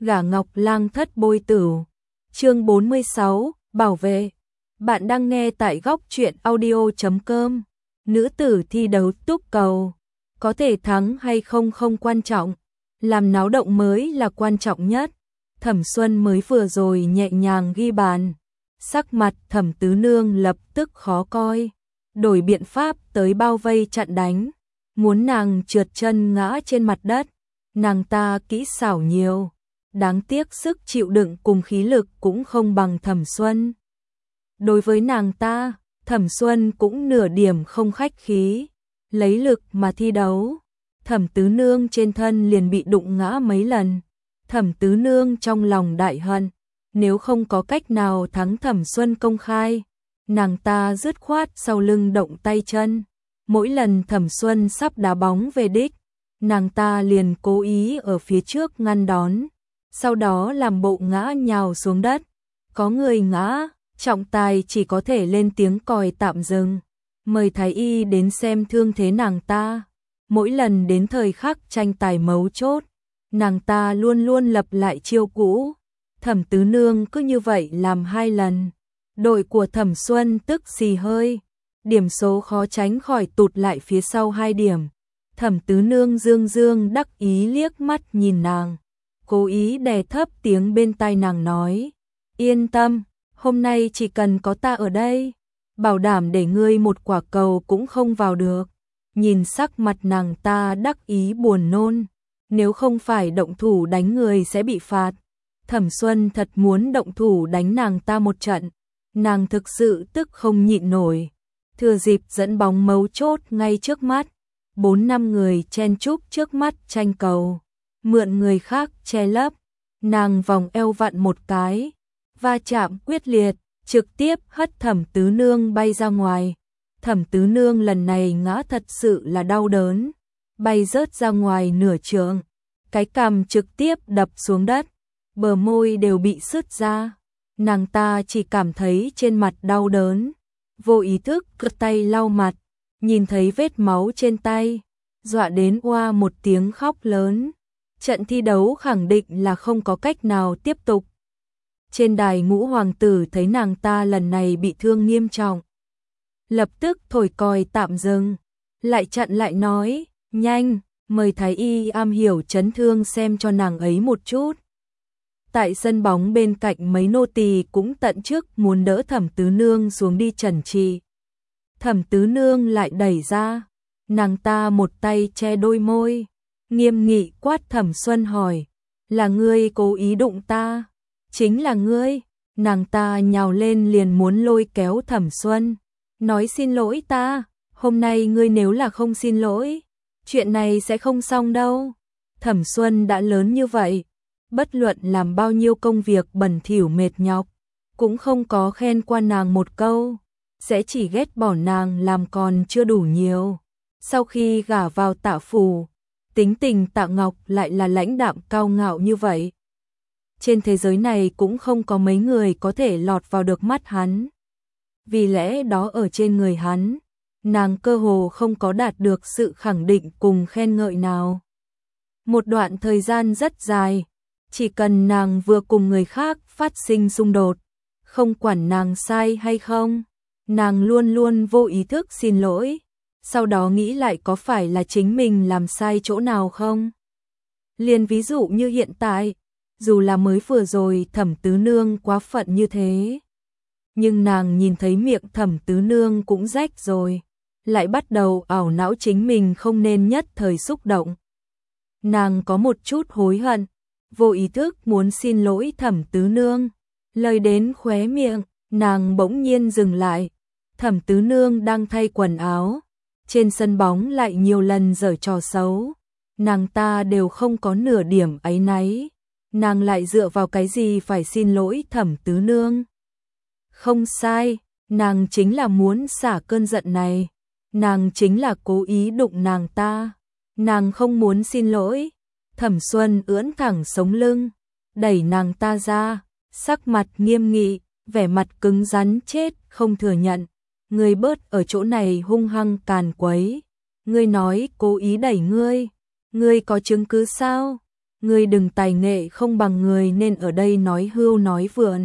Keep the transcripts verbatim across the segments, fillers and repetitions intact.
Gả Ngọc Lang thất bôi tửu. Chương bốn mươi sáu, bảo vệ. Bạn đang nghe tại góc truyện audio chấm com. Nữ tử thi đấu túc cầu, có thể thắng hay không không quan trọng, làm náo động mới là quan trọng nhất. Thẩm Xuân mới vừa rồi nhẹ nhàng ghi bàn, sắc mặt Thẩm Tứ Nương lập tức khó coi, đổi biện pháp tới bao vây chặn đánh, muốn nàng trượt chân ngã trên mặt đất. Nàng ta kỹ xảo nhiều, đáng tiếc sức chịu đựng cùng khí lực cũng không bằng Thẩm Xuân. Đối với nàng ta, Thẩm Xuân cũng nửa điểm không khách khí, lấy lực mà thi đấu. Thẩm Tứ Nương trên thân liền bị đụng ngã mấy lần. Thẩm Tứ Nương trong lòng đại hận, nếu không có cách nào thắng Thẩm Xuân công khai, nàng ta dứt khoát sau lưng động tay chân. Mỗi lần Thẩm Xuân sắp đá bóng về đích, nàng ta liền cố ý ở phía trước ngăn đón, sau đó làm bộ ngã nhào xuống đất. Có người ngã, trọng tài chỉ có thể lên tiếng còi tạm dừng, mời thái y đến xem thương thế nàng ta. Mỗi lần đến thời khắc tranh tài mấu chốt, nàng ta luôn luôn lặp lại chiêu cũ. Thẩm Tứ Nương cứ như vậy làm hai lần, đội của Thẩm Xuân tức xì hơi, điểm số khó tránh khỏi tụt lại phía sau hai điểm. Thẩm Tứ Nương dương dương đắc ý liếc mắt nhìn nàng, cố ý đè thấp tiếng bên tai nàng nói: "Yên tâm, hôm nay chỉ cần có ta ở đây, bảo đảm để ngươi một quả cầu cũng không vào được." Nhìn sắc mặt nàng ta đắc ý buồn nôn, nếu không phải động thủ đánh người sẽ bị phạt, Thẩm Xuân thật muốn động thủ đánh nàng ta một trận. Nàng thực sự tức không nhịn nổi, thừa dịp dẫn bóng mấu chốt ngay trước mắt, bốn năm người chen chúc trước mắt tranh cầu, mượn người khác che lấp, nàng vòng eo vặn một cái, va chạm quyết liệt, trực tiếp hất Thẩm Tứ Nương bay ra ngoài. Thẩm Tứ Nương lần này ngã thật sự là đau đớn, bay rớt ra ngoài nửa trượng, cái cằm trực tiếp đập xuống đất, bờ môi đều bị sứt ra. Nàng ta chỉ cảm thấy trên mặt đau đớn, vô ý thức cất tay lau mặt, nhìn thấy vết máu trên tay, dọa đến oa một tiếng khóc lớn. Trận thi đấu khẳng định là không có cách nào tiếp tục. Trên đài Ngũ hoàng tử thấy nàng ta lần này bị thương nghiêm trọng, lập tức thổi còi tạm dừng, lại chặn lại nói: "Nhanh, mời thái y am hiểu chấn thương xem cho nàng ấy một chút." Tại sân bóng bên cạnh mấy nô tỳ cũng tận chức muốn đỡ Thẩm Tứ Nương xuống đi trần trị. Thẩm Tứ Nương lại đẩy ra, nàng ta một tay che đôi môi, nghiêm nghị quát Thẩm Xuân hỏi: "Là ngươi cố ý đụng ta?" "Chính là ngươi." Nàng ta nhào lên liền muốn lôi kéo Thẩm Xuân, nói: "Xin lỗi ta, hôm nay ngươi nếu là không xin lỗi, chuyện này sẽ không xong đâu." Thẩm Xuân đã lớn như vậy, bất luận làm bao nhiêu công việc bẩn thỉu mệt nhọc, cũng không có khen qua nàng một câu, sẽ chỉ ghét bỏ nàng làm còn chưa đủ nhiều. Sau khi gả vào Tạ phủ, tính tình Tạ Ngọc lại là lãnh đạm cao ngạo như vậy. Trên thế giới này cũng không có mấy người có thể lọt vào được mắt hắn. Vì lẽ đó ở trên người hắn, nàng cơ hồ không có đạt được sự khẳng định cùng khen ngợi nào. Một đoạn thời gian rất dài, chỉ cần nàng vừa cùng người khác phát sinh xung đột, không quản nàng sai hay không, nàng luôn luôn vô ý thức xin lỗi, sau đó nghĩ lại có phải là chính mình làm sai chỗ nào không. Liền ví dụ như hiện tại, dù là mới vừa rồi Thẩm Tứ Nương quá phận như thế, nhưng nàng nhìn thấy miệng Thẩm Tứ Nương cũng rách rồi, lại bắt đầu ảo não chính mình không nên nhất thời xúc động. Nàng có một chút hối hận, vô ý thức muốn xin lỗi Thẩm Tứ Nương, lời đến khóe miệng, nàng bỗng nhiên dừng lại. Thẩm Tứ Nương đang thay quần áo, trên sân bóng lại nhiều lần giở trò xấu, nàng ta đều không có nửa điểm áy náy, nàng lại dựa vào cái gì phải xin lỗi Thẩm Tứ Nương? Không sai, nàng chính là muốn xả cơn giận này, nàng chính là cố ý đụng nàng ta, nàng không muốn xin lỗi. Thẩm Xuân ưỡn thẳng sống lưng, đẩy nàng ta ra, sắc mặt nghiêm nghị, vẻ mặt cứng rắn chết không thừa nhận. Ngươi bớt ở chỗ này hung hăng càn quấy, ngươi nói cố ý đẩy ngươi, ngươi có chứng cứ sao? Ngươi đừng tài nghệ không bằng người nên ở đây nói hưu nói vượn.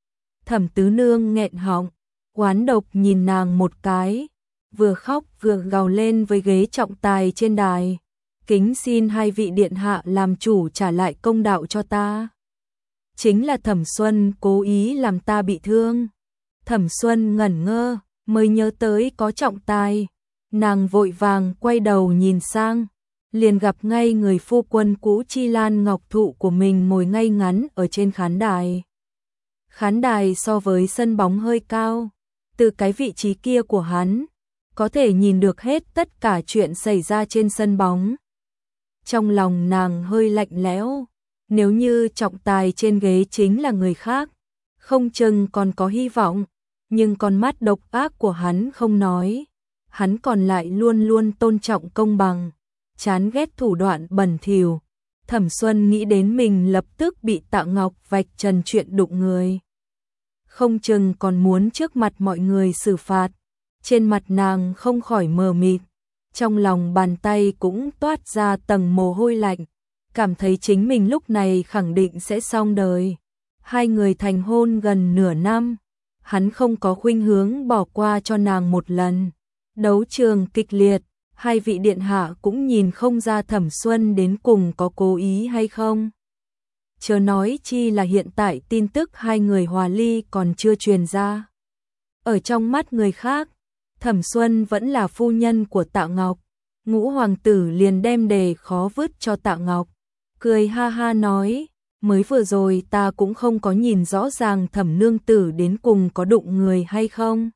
Thẩm Tứ Nương nghẹn họng, oán độc nhìn nàng một cái, vừa khóc vừa gào lên với ghế trọng tài trên đài. Kính xin hai vị điện hạ làm chủ trả lại công đạo cho ta. Chính là Thẩm Xuân cố ý làm ta bị thương. Thẩm Xuân ngẩn ngơ, mới nhớ tới có trọng tài. Nàng vội vàng quay đầu nhìn sang, liền gặp ngay người phu quân cũ Chi Lan Ngọc Thụ của mình ngồi ngay ngắn ở trên khán đài. Khán đài so với sân bóng hơi cao, từ cái vị trí kia của hắn, có thể nhìn được hết tất cả chuyện xảy ra trên sân bóng. Trong lòng nàng hơi lạnh lẽo, nếu như trọng tài trên ghế chính là người khác, không chừng còn có hy vọng, nhưng con mắt độc ác của hắn không nói, hắn còn lại luôn luôn tôn trọng công bằng, chán ghét thủ đoạn bẩn thỉu. Thẩm Xuân nghĩ đến mình lập tức bị Tạ Ngọc vạch trần chuyện đụng người, không chừng còn muốn trước mặt mọi người xử phạt. Trên mặt nàng không khỏi mờ mịt, trong lòng bàn tay cũng toát ra tầng mồ hôi lạnh, cảm thấy chính mình lúc này khẳng định sẽ xong đời. Hai người thành hôn gần nửa năm, hắn không có khuynh hướng bỏ qua cho nàng một lần. Đấu trường kịch liệt, hai vị điện hạ cũng nhìn không ra Thẩm Xuân đến cùng có cố ý hay không. Chớ nói chi là hiện tại tin tức hai người hòa ly còn chưa truyền ra. Ở trong mắt người khác, Thẩm Xuân vẫn là phu nhân của Tạ Ngọc. Ngũ hoàng tử liền đem đề khó vứt cho Tạ Ngọc, cười ha ha nói, mới vừa rồi ta cũng không có nhìn rõ ràng Thẩm nương tử đến cùng có đụng người hay không.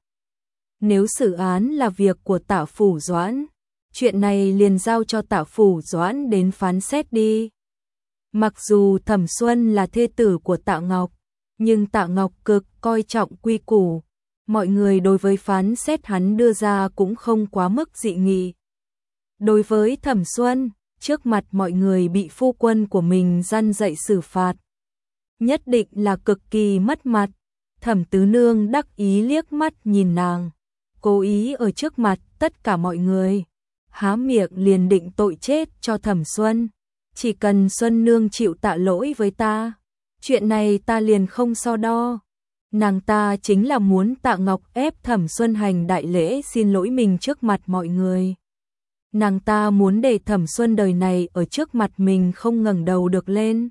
Nếu xử án là việc của Tạ phủ Doãn, chuyện này liền giao cho Tạ phủ Doãn đến phán xét đi. Mặc dù Thẩm Xuân là thê tử của Tạ Ngọc, nhưng Tạ Ngọc cực coi trọng quy củ, mọi người đối với phán xét hắn đưa ra cũng không quá mức dị nghị. Đối với Thẩm Xuân, trước mặt mọi người bị phu quân của mình răn dạy xử phạt, nhất định là cực kỳ mất mặt. Thẩm Tứ Nương đắc ý liếc mắt nhìn nàng, cố ý ở trước mặt tất cả mọi người, há miệng liền định tội chết cho Thẩm Xuân. Chỉ cần Xuân Nương chịu tạ lỗi với ta, chuyện này ta liền không so đo. Nàng ta chính là muốn Tạ Ngọc ép Thẩm Xuân hành đại lễ xin lỗi mình trước mặt mọi người. Nàng ta muốn để Thẩm Xuân đời này ở trước mặt mình không ngẩng đầu được lên.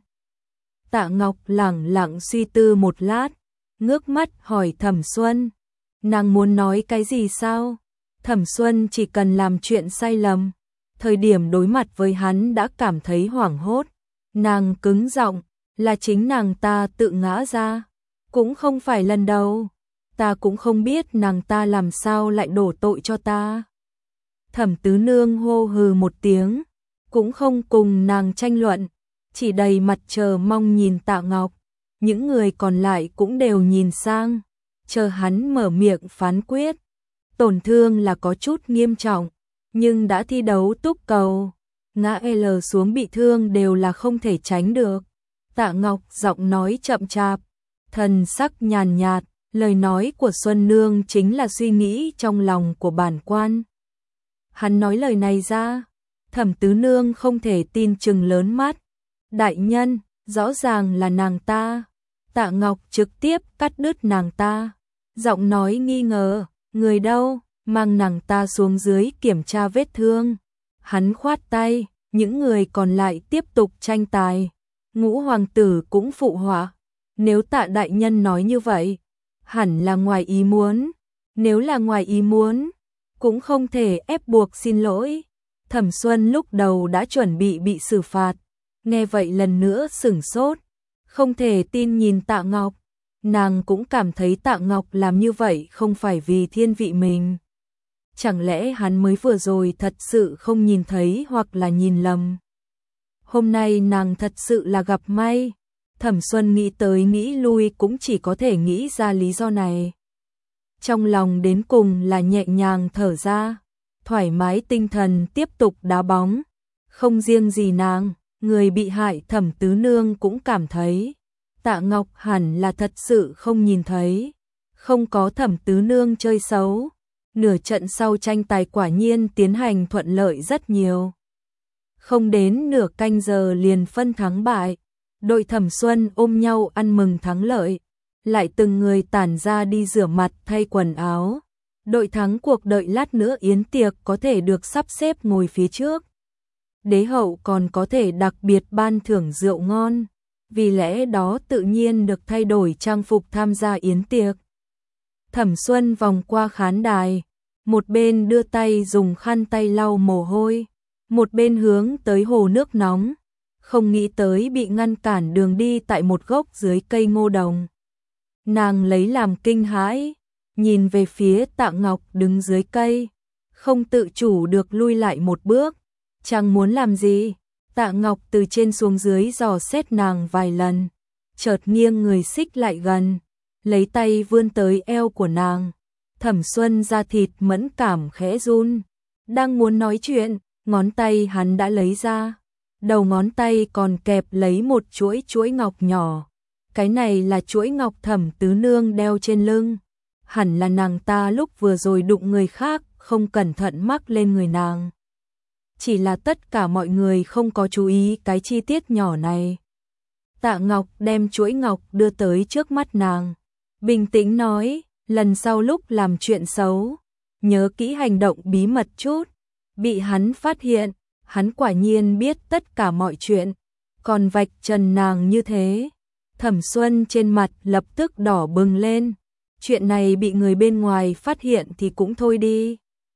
Tạ Ngọc lẳng lặng suy tư một lát, ngước mắt hỏi Thẩm Xuân, nàng muốn nói cái gì sao? Thẩm Xuân chỉ cần làm chuyện sai lầm, thời điểm đối mặt với hắn đã cảm thấy hoảng hốt. Nàng cứng giọng, là chính nàng ta tự ngã ra, cũng không phải lần đầu, ta cũng không biết nàng ta làm sao lại đổ tội cho ta. Thẩm Tứ Nương hô hừ một tiếng, cũng không cùng nàng tranh luận, chỉ đầy mặt chờ mong nhìn Tạ Ngọc. Những người còn lại cũng đều nhìn sang, chờ hắn mở miệng phán quyết. Tổn thương là có chút nghiêm trọng, nhưng đã thi đấu túc cầu, ngã L xuống bị thương đều là không thể tránh được. Tạ Ngọc giọng nói chậm chạp, thần sắc nhàn nhạt, lời nói của Xuân Nương chính là suy nghĩ trong lòng của bản quan. Hắn nói lời này ra, Thẩm Tứ Nương không thể tin chừng lớn mắt. Đại nhân, rõ ràng là nàng ta. Tạ Ngọc trực tiếp cắt đứt nàng ta, giọng nói nghi ngờ, người đâu, mang nàng ta xuống dưới kiểm tra vết thương. Hắn khoát tay, những người còn lại tiếp tục tranh tài. Ngũ hoàng tử cũng phụ họa, nếu Tạ đại nhân nói như vậy, hẳn là ngoài ý muốn, nếu là ngoài ý muốn, cũng không thể ép buộc xin lỗi. Thẩm Xuân lúc đầu đã chuẩn bị bị xử phạt, nghe vậy lần nữa sửng sốt, không thể tin nhìn Tạ Ngọc. Nàng cũng cảm thấy Tạ Ngọc làm như vậy không phải vì thiên vị mình. Chẳng lẽ hắn mới vừa rồi thật sự không nhìn thấy hoặc là nhìn lầm? Hôm nay nàng thật sự là gặp may. Thẩm Xuân nghĩ tới nghĩ lui cũng chỉ có thể nghĩ ra lý do này. Trong lòng đến cùng là nhẹ nhàng thở ra, thoải mái tinh thần tiếp tục đá bóng. Không riêng gì nàng, người bị hại Thẩm Tứ Nương cũng cảm thấy Tạ Ngọc hẳn là thật sự không nhìn thấy, không có Thẩm Tứ Nương chơi xấu. Nửa trận sau tranh tài quả nhiên tiến hành thuận lợi rất nhiều. Không đến nửa canh giờ liền phân thắng bại, đội Thẩm Xuân ôm nhau ăn mừng thắng lợi, lại từng người tản ra đi rửa mặt thay quần áo. Đội thắng cuộc đợi lát nữa yến tiệc có thể được sắp xếp ngồi phía trước. Đế hậu còn có thể đặc biệt ban thưởng rượu ngon, vì lẽ đó tự nhiên được thay đổi trang phục tham gia yến tiệc. Thẩm Xuân vòng qua khán đài, một bên đưa tay dùng khăn tay lau mồ hôi, một bên hướng tới hồ nước nóng, không nghĩ tới bị ngăn cản đường đi tại một gốc dưới cây ngô đồng. Nàng lấy làm kinh hãi, nhìn về phía Tạ Ngọc đứng dưới cây, không tự chủ được lui lại một bước. Chàng muốn làm gì? Tạ Ngọc từ trên xuống dưới dò xét nàng vài lần, chợt nghiêng người xích lại gần, lấy tay vươn tới eo của nàng. Thẩm Xuân da thịt mẫn cảm khẽ run, đang muốn nói chuyện, ngón tay hắn đã lấy ra, đầu ngón tay còn kẹp lấy một chuỗi chuỗi ngọc nhỏ. Cái này là chuỗi ngọc Thẩm tứ nương đeo trên lưng, hẳn là nàng ta lúc vừa rồi đụng người khác không cẩn thận mắc lên người nàng. Chỉ là tất cả mọi người không có chú ý cái chi tiết nhỏ này. Tạ Ngọc đem chuỗi ngọc đưa tới trước mắt nàng, bình tĩnh nói, lần sau lúc làm chuyện xấu, nhớ kỹ hành động bí mật chút. Bị hắn phát hiện, hắn quả nhiên biết tất cả mọi chuyện, còn vạch trần nàng như thế. Thẩm Xuân trên mặt lập tức đỏ bừng lên, chuyện này bị người bên ngoài phát hiện thì cũng thôi đi.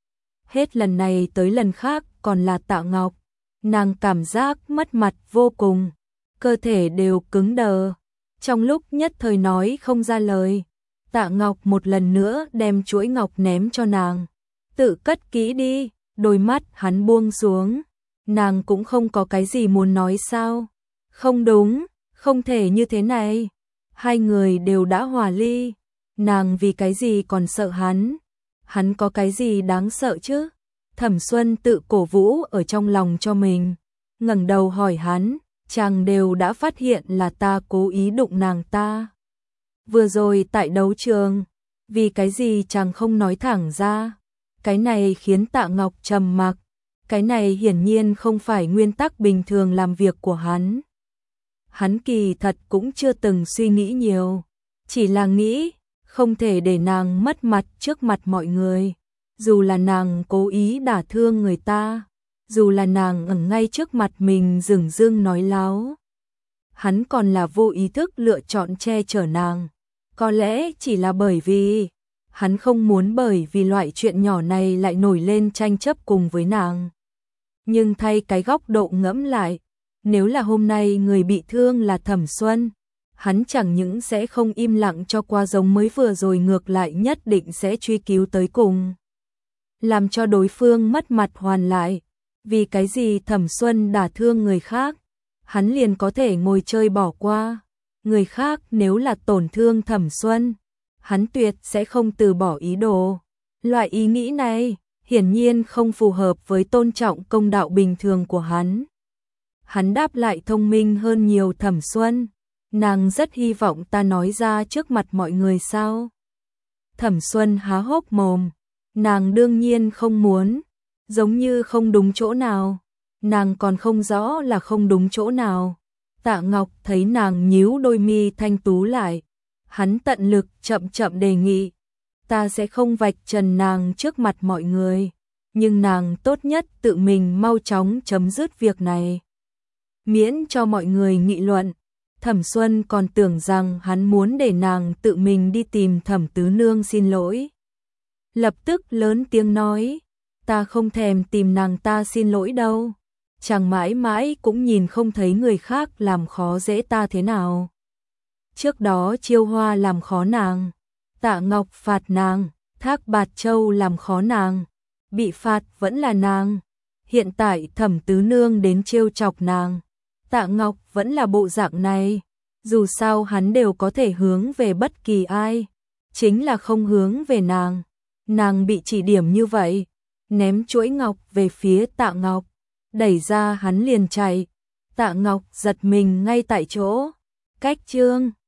Hết lần này tới lần khác còn là Tạ Ngọc, nàng cảm giác mất mặt vô cùng, cơ thể đều cứng đờ, trong lúc nhất thời nói không ra lời. Tạ Ngọc một lần nữa đem chuỗi ngọc ném cho nàng, tự cất kỹ đi. Đôi mắt hắn buông xuống, nàng cũng không có cái gì muốn nói sao? Không đúng, không thể như thế này. Hai người đều đã hòa ly, nàng vì cái gì còn sợ hắn? Hắn có cái gì đáng sợ chứ? Thẩm Xuân tự cổ vũ ở trong lòng cho mình, ngẩng đầu hỏi hắn, chàng đều đã phát hiện là ta cố ý đụng nàng ta. Vừa rồi tại đấu trường, vì cái gì chàng không nói thẳng ra? Cái này khiến Tạ Ngọc trầm mặc, cái này hiển nhiên không phải nguyên tắc bình thường làm việc của hắn. Hắn kỳ thật cũng chưa từng suy nghĩ nhiều, chỉ là nghĩ không thể để nàng mất mặt trước mặt mọi người, dù là nàng cố ý đả thương người ta, dù là nàng ở ngay trước mặt mình dửng dưng nói láo. Hắn còn là vô ý thức lựa chọn che chở nàng, có lẽ chỉ là bởi vì hắn không muốn bởi vì loại chuyện nhỏ này lại nổi lên tranh chấp cùng với nàng. Nhưng thay cái góc độ ngẫm lại, nếu là hôm nay người bị thương là Thẩm Xuân, hắn chẳng những sẽ không im lặng cho qua giống mới vừa rồi, ngược lại nhất định sẽ truy cứu tới cùng, làm cho đối phương mất mặt hoàn lại. Vì cái gì Thẩm Xuân đả thương người khác, hắn liền có thể ngồi chơi bỏ qua. Người khác nếu là tổn thương Thẩm Xuân, hắn tuyệt sẽ không từ bỏ ý đồ. Loại ý nghĩ này hiển nhiên không phù hợp với tôn trọng công đạo bình thường của hắn. Hắn đáp lại thông minh hơn nhiều. Thẩm Xuân, nàng rất hy vọng ta nói ra trước mặt mọi người sao? Thẩm Xuân há hốc mồm, nàng đương nhiên không muốn, giống như không đúng chỗ nào, nàng còn không rõ là không đúng chỗ nào. Tạ Ngọc thấy nàng nhíu đôi mi thanh tú lại, hắn tận lực chậm chậm đề nghị, ta sẽ không vạch trần nàng trước mặt mọi người, nhưng nàng tốt nhất tự mình mau chóng chấm dứt việc này, miễn cho mọi người nghị luận. Thẩm Xuân còn tưởng rằng hắn muốn để nàng tự mình đi tìm Thẩm tứ nương xin lỗi. Lập tức lớn tiếng nói, ta không thèm tìm nàng ta xin lỗi đâu, chàng mãi mãi cũng nhìn không thấy người khác làm khó dễ ta thế nào. Trước đó Chiêu Hoa làm khó nàng, Tạ Ngọc phạt nàng, Thác Bạt Châu làm khó nàng, bị phạt vẫn là nàng. Hiện tại Thẩm tứ nương đến trêu chọc nàng, Tạ Ngọc vẫn là bộ dạng này. Dù sao hắn đều có thể hướng về bất kỳ ai, chính là không hướng về nàng. Nàng bị chỉ điểm như vậy, ném chuỗi ngọc về phía Tạ Ngọc, đẩy ra hắn liền chạy. Tạ Ngọc giật mình ngay tại chỗ. Cách chương